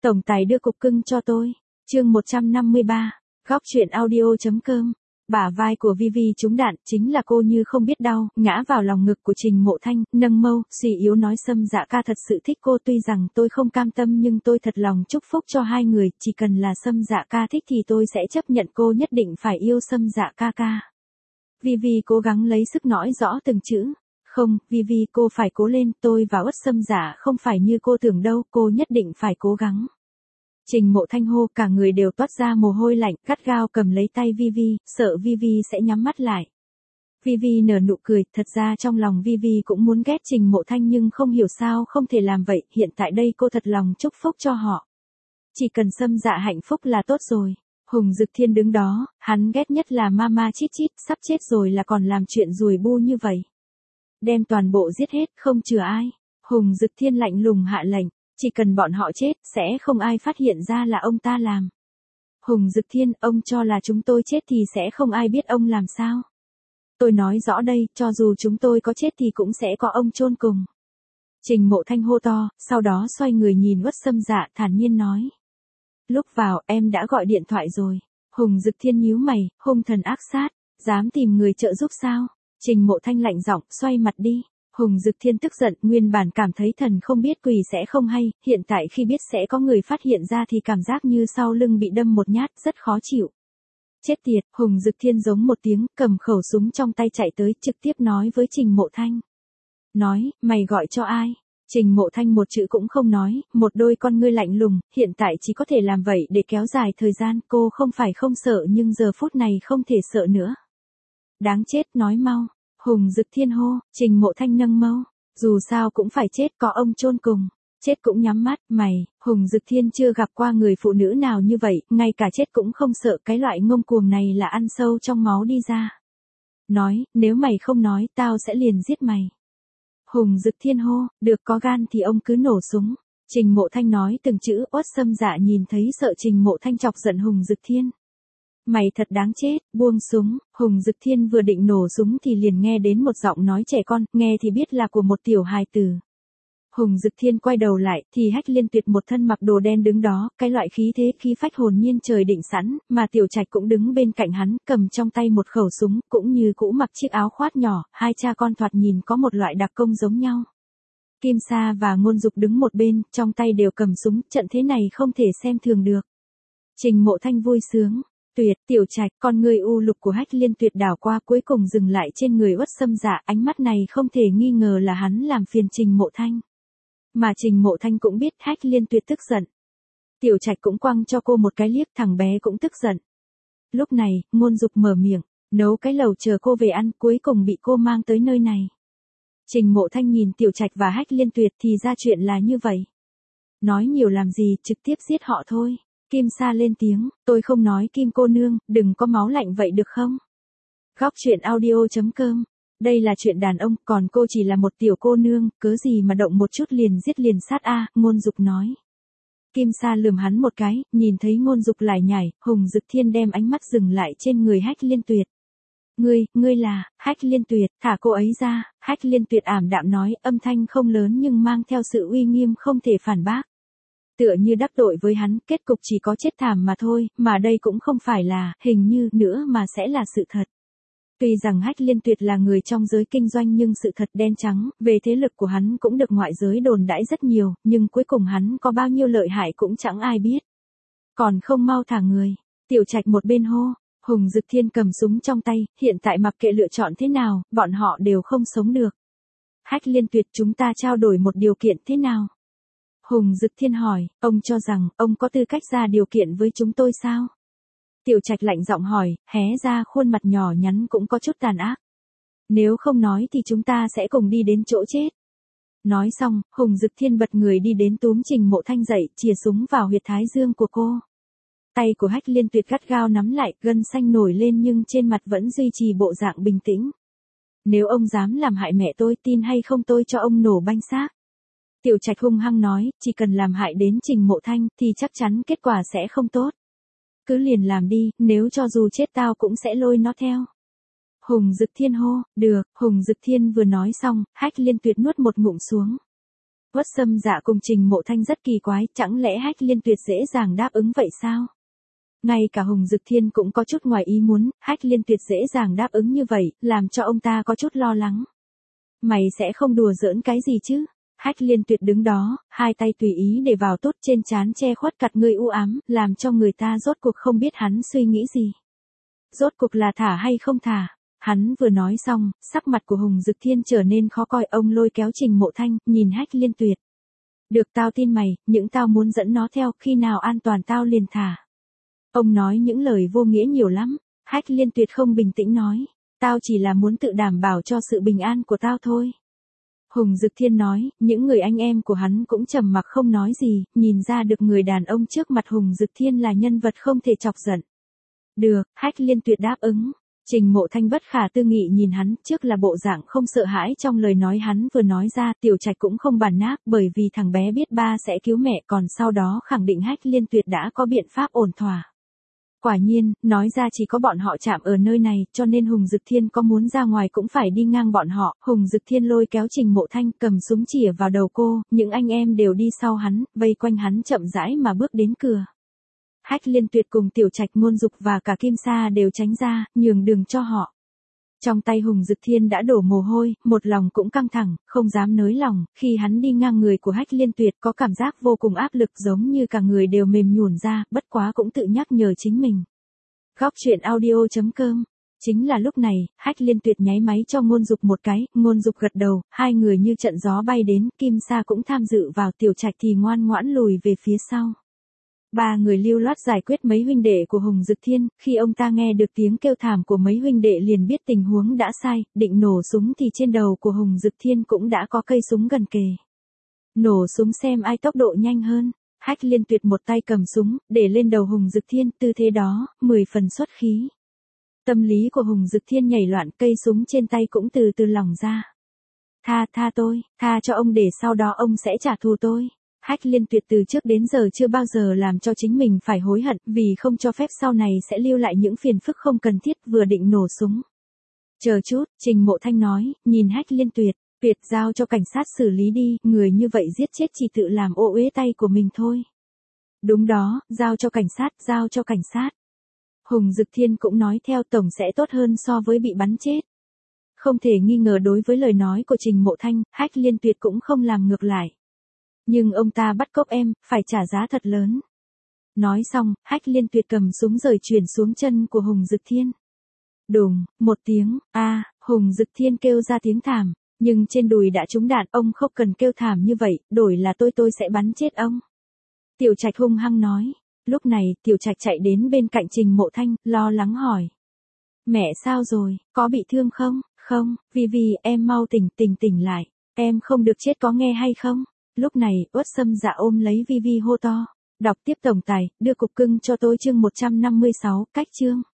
Tổng tài đưa cục cưng cho tôi. Chương 153. Góc truyện audio.com. Bả vai của Vivi trúng đạn, chính là cô như không biết đau, ngã vào lòng ngực của Trình Mộ Thanh, nâng mâu, suy yếu nói Sâm Dạ ca thật sự thích cô, tuy rằng tôi không cam tâm nhưng tôi thật lòng chúc phúc cho hai người, chỉ cần là Sâm Dạ ca thích thì tôi sẽ chấp nhận, cô nhất định phải yêu Sâm Dạ ca ca. Vivi cố gắng lấy sức nói rõ từng chữ. Không, Vivi cô phải cố lên, tôi và Uất Sâm Dạ không phải như cô tưởng đâu, cô nhất định phải cố gắng. Trình Mộ Thanh hô, cả người đều toát ra mồ hôi lạnh, gắt gao cầm lấy tay Vivi, sợ Vivi sẽ nhắm mắt lại. Vivi nở nụ cười, thật ra trong lòng Vivi cũng muốn ghét Trình Mộ Thanh nhưng không hiểu sao không thể làm vậy, hiện tại đây cô thật lòng chúc phúc cho họ. Chỉ cần Sâm Dạ hạnh phúc là tốt rồi. Hùng Dực Thiên đứng đó, hắn ghét nhất là Mama chít chít, sắp chết rồi là còn làm chuyện rùi bu như vậy. Đem toàn bộ giết hết, không chừa ai. Hùng Dực Thiên lạnh lùng hạ lệnh. Chỉ cần bọn họ chết, sẽ không ai phát hiện ra là ông ta làm. Hùng Dực Thiên, ông cho là chúng tôi chết thì sẽ không ai biết ông làm sao. Tôi nói rõ đây, cho dù chúng tôi có chết thì cũng sẽ có ông chôn cùng. Trình Mộ Thanh hô to, sau đó xoay người nhìn Uất Sâm Dạ, thản nhiên nói. Lúc vào, em đã gọi điện thoại rồi. Hùng Dực Thiên nhíu mày, hung thần ác sát, dám tìm người trợ giúp sao? Trình Mộ Thanh lạnh giọng, xoay mặt đi. Hùng Dực Thiên tức giận, nguyên bản cảm thấy thần không biết quỷ sẽ không hay, hiện tại khi biết sẽ có người phát hiện ra thì cảm giác như sau lưng bị đâm một nhát, rất khó chịu. Chết tiệt, Hùng Dực Thiên giống một tiếng, cầm khẩu súng trong tay chạy tới, trực tiếp nói với Trình Mộ Thanh. Nói, mày gọi cho ai? Trình Mộ Thanh một chữ cũng không nói, một đôi con ngươi lạnh lùng, hiện tại chỉ có thể làm vậy để kéo dài thời gian, cô không phải không sợ nhưng giờ phút này không thể sợ nữa. Đáng chết, nói mau. Hùng Dực Thiên hô, Trình Mộ Thanh nâng mâu, dù sao cũng phải chết, có ông chôn cùng, chết cũng nhắm mắt, mày, Hùng Dực Thiên chưa gặp qua người phụ nữ nào như vậy, ngay cả chết cũng không sợ, cái loại ngông cuồng này là ăn sâu trong máu đi ra. Nói, nếu mày không nói, tao sẽ liền giết mày. Hùng Dực Thiên hô, được, có gan thì ông cứ nổ súng. Trình Mộ Thanh nói từng chữ, Uất Sâm Dạ nhìn thấy sợ Trình Mộ Thanh chọc giận Hùng Dực Thiên. Mày thật đáng chết, buông súng. Hùng Dực Thiên vừa định nổ súng thì liền nghe đến một giọng nói trẻ con, nghe thì biết là của một tiểu hài tử. Hùng Dực Thiên quay đầu lại, thì Hách Liên Tuyệt một thân mặc đồ đen đứng đó, cái loại khí thế khí phách hồn nhiên trời định sẵn, mà Tiểu Trạch cũng đứng bên cạnh hắn, cầm trong tay một khẩu súng, cũng như cũ mặc chiếc áo khoác nhỏ, hai cha con thoạt nhìn có một loại đặc công giống nhau. Kim Sa và Ngôn Dục đứng một bên, trong tay đều cầm súng, trận thế này không thể xem thường được. Trình Mộ Thanh vui sướng. Tuyệt, Tiểu Trạch, con người u lục của Hách Liên Tuyệt đảo qua cuối cùng dừng lại trên người Uất Sâm Dạ, ánh mắt này không thể nghi ngờ là hắn làm phiền Trình Mộ Thanh. Mà Trình Mộ Thanh cũng biết Hách Liên Tuyệt tức giận. Tiểu Trạch cũng quăng cho cô một cái liếc, thằng bé cũng tức giận. Lúc này, Ngôn Dục mở miệng, nấu cái lẩu chờ cô về ăn, cuối cùng bị cô mang tới nơi này. Trình Mộ Thanh nhìn Tiểu Trạch và Hách Liên Tuyệt thì ra chuyện là như vậy. Nói nhiều làm gì, trực tiếp giết họ thôi. Kim Sa lên tiếng, tôi không nói Kim cô nương, đừng có máu lạnh vậy được không? Góc truyện audio.com. Đây là chuyện đàn ông, còn cô chỉ là một tiểu cô nương, cớ gì mà động một chút liền giết liền sát a, Ngôn Dục nói. Kim Sa lườm hắn một cái, nhìn thấy Ngôn Dục lải nhải, Hùng Dực Thiên đem ánh mắt dừng lại trên người Hách Liên Tuyệt. Ngươi là, Hách Liên Tuyệt, thả cô ấy ra, Hách Liên Tuyệt ảm đạm nói, âm thanh không lớn nhưng mang theo sự uy nghiêm không thể phản bác. Tựa như đắc tội với hắn, kết cục chỉ có chết thảm mà thôi, mà đây cũng không phải là, hình như, nữa mà sẽ là sự thật. Tuy rằng Hách Liên Tuyệt là người trong giới kinh doanh nhưng sự thật đen trắng, về thế lực của hắn cũng được ngoại giới đồn đãi rất nhiều, nhưng cuối cùng hắn có bao nhiêu lợi hại cũng chẳng ai biết. Còn không mau thả người. Tiểu Trạch một bên hô, Hùng Dực Thiên cầm súng trong tay, hiện tại mặc kệ lựa chọn thế nào, bọn họ đều không sống được. Hách Liên Tuyệt, chúng ta trao đổi một điều kiện thế nào? Hùng Dực Thiên hỏi, ông cho rằng, ông có tư cách ra điều kiện với chúng tôi sao? Tiểu Trạch lạnh giọng hỏi, hé ra khuôn mặt nhỏ nhắn cũng có chút tàn ác. Nếu không nói thì chúng ta sẽ cùng đi đến chỗ chết. Nói xong, Hùng Dực Thiên bật người đi đến túm Trình Mộ Thanh dậy, chìa súng vào huyệt thái dương của cô. Tay của Hách Liên Tuyệt gắt gao nắm lại, gân xanh nổi lên nhưng trên mặt vẫn duy trì bộ dạng bình tĩnh. Nếu ông dám làm hại mẹ tôi, tin hay không tôi cho ông nổ banh xác. Tiểu Trạch hung hăng nói, chỉ cần làm hại đến Trình Mộ Thanh, thì chắc chắn kết quả sẽ không tốt. Cứ liền làm đi, nếu cho dù chết tao cũng sẽ lôi nó theo. Hùng Dực Thiên hô, được, Hùng Dực Thiên vừa nói xong, Hách Liên Tuyệt nuốt một ngụm xuống. Uất Xâm Dạ cùng Trình Mộ Thanh rất kỳ quái, chẳng lẽ Hách Liên Tuyệt dễ dàng đáp ứng vậy sao? Ngay cả Hùng Dực Thiên cũng có chút ngoài ý muốn, Hách Liên Tuyệt dễ dàng đáp ứng như vậy, làm cho ông ta có chút lo lắng. Mày sẽ không đùa giỡn cái gì chứ? Hách Liên Tuyệt đứng đó, hai tay tùy ý để vào tốt trên trán che khuất cặt ngươi u ám, làm cho người ta rốt cuộc không biết hắn suy nghĩ gì. Rốt cuộc là thả hay không thả? Hắn vừa nói xong, sắc mặt của Hùng Dực Thiên trở nên khó coi, ông lôi kéo Trình Mộ Thanh, nhìn Hách Liên Tuyệt. Được tao tin mày, những tao muốn dẫn nó theo, khi nào an toàn tao liền thả. Ông nói những lời vô nghĩa nhiều lắm, Hách Liên Tuyệt không bình tĩnh nói, tao chỉ là muốn tự đảm bảo cho sự bình an của tao thôi. Hùng Dực Thiên nói, những người anh em của hắn cũng trầm mặc không nói gì, nhìn ra được người đàn ông trước mặt Hùng Dực Thiên là nhân vật không thể chọc giận. Được, Hách Liên Tuyệt đáp ứng. Trình Mộ Thanh bất khả tư nghị nhìn hắn, trước là bộ dạng không sợ hãi trong lời nói hắn vừa nói ra, Tiểu Trạch cũng không bàn nát, bởi vì thằng bé biết ba sẽ cứu mẹ, còn sau đó khẳng định Hách Liên Tuyệt đã có biện pháp ổn thỏa. Quả nhiên, nói ra chỉ có bọn họ chạm ở nơi này, cho nên Hùng Dực Thiên có muốn ra ngoài cũng phải đi ngang bọn họ. Hùng Dực Thiên lôi kéo Trình Mộ Thanh, cầm súng chĩa vào đầu cô, những anh em đều đi sau hắn, vây quanh hắn chậm rãi mà bước đến cửa. Hách Liên Tuyệt cùng Tiểu Trạch, Ngôn Dục và cả Kim Sa đều tránh ra, nhường đường cho họ. Trong tay Hùng Dực Thiên đã đổ mồ hôi, một lòng cũng căng thẳng, không dám nới lòng, khi hắn đi ngang người của Hách Liên Tuyệt có cảm giác vô cùng áp lực, giống như cả người đều mềm nhũn ra, bất quá cũng tự nhắc nhở chính mình. Góc truyện audio.com. Chính là lúc này, Hách Liên Tuyệt nháy máy cho Ngôn Dục một cái, Ngôn Dục gật đầu, hai người như trận gió bay đến, Kim Sa cũng tham dự vào, Tiểu Trạch thì ngoan ngoãn lùi về phía sau. Ba người lưu loát giải quyết mấy huynh đệ của Hùng Dực Thiên, khi ông ta nghe được tiếng kêu thảm của mấy huynh đệ liền biết tình huống đã sai, định nổ súng thì trên đầu của Hùng Dực Thiên cũng đã có cây súng gần kề. Nổ súng xem ai tốc độ nhanh hơn. Hách Liên Tuyệt một tay cầm súng, để lên đầu Hùng Dực Thiên, tư thế đó, 10 phần xuất khí. Tâm lý của Hùng Dực Thiên nhảy loạn, cây súng trên tay cũng từ từ lỏng ra. Tha tôi, tha cho ông để sau đó ông sẽ trả thù tôi. Hách Liên Tuyệt từ trước đến giờ chưa bao giờ làm cho chính mình phải hối hận, vì không cho phép sau này sẽ lưu lại những phiền phức không cần thiết, vừa định nổ súng. Chờ chút, Trình Mộ Thanh nói, nhìn Hách Liên Tuyệt, Tuyệt giao cho cảnh sát xử lý đi, người như vậy giết chết chỉ tự làm ô uế tay của mình thôi. Đúng đó, giao cho cảnh sát, giao cho cảnh sát. Hùng Dực Thiên cũng nói theo, tổng sẽ tốt hơn so với bị bắn chết. Không thể nghi ngờ đối với lời nói của Trình Mộ Thanh, Hách Liên Tuyệt cũng không làm ngược lại. Nhưng ông ta bắt cóc em, phải trả giá thật lớn. Nói xong, Hách Liên Tuyệt cầm súng rời chuyển xuống chân của Hùng Dực Thiên. Đùng, một tiếng, Hùng Dực Thiên kêu ra tiếng thảm, nhưng trên đùi đã trúng đạn, ông không cần kêu thảm như vậy, đổi là tôi sẽ bắn chết ông. Tiểu Trạch hung hăng nói. Lúc này, Tiểu Trạch chạy đến bên cạnh Trình Mộ Thanh, lo lắng hỏi. Mẹ sao rồi, có bị thương không? Không, Vivi, em mau tỉnh lại, em không được chết có nghe hay không? Lúc này, Uất Xâm Dạ ôm lấy Vivi hô to. Đọc tiếp tổng tài, đưa cục cưng cho tôi chương 156, cách chương.